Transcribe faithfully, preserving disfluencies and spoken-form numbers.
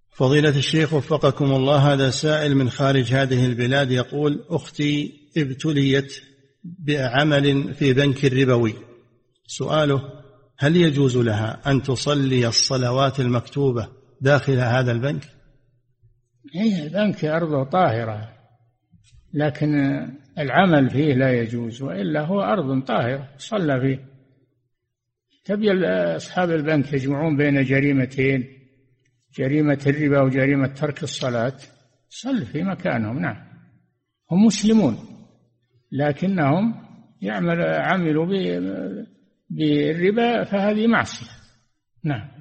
فضيلة الشيخ وفقكم الله، هذا سائل من خارج هذه البلاد يقول: أختي ابتليت بعمل في بنك ربوي. سؤاله: هل يجوز لها أن تصلي الصلوات المكتوبة داخل هذا البنك؟ إيه، البنك أرضه طاهرة، لكن العمل فيه لا يجوز، وإلا هو أرض طاهرة صلى فيه. تبي أصحاب البنك يجمعون بين جريمتين، جريمة الربا وجريمة ترك الصلاة؟ صل في مكانهم. نعم، هم مسلمون لكنهم يعمل عملوا بالربا، فهذه معصية. نعم.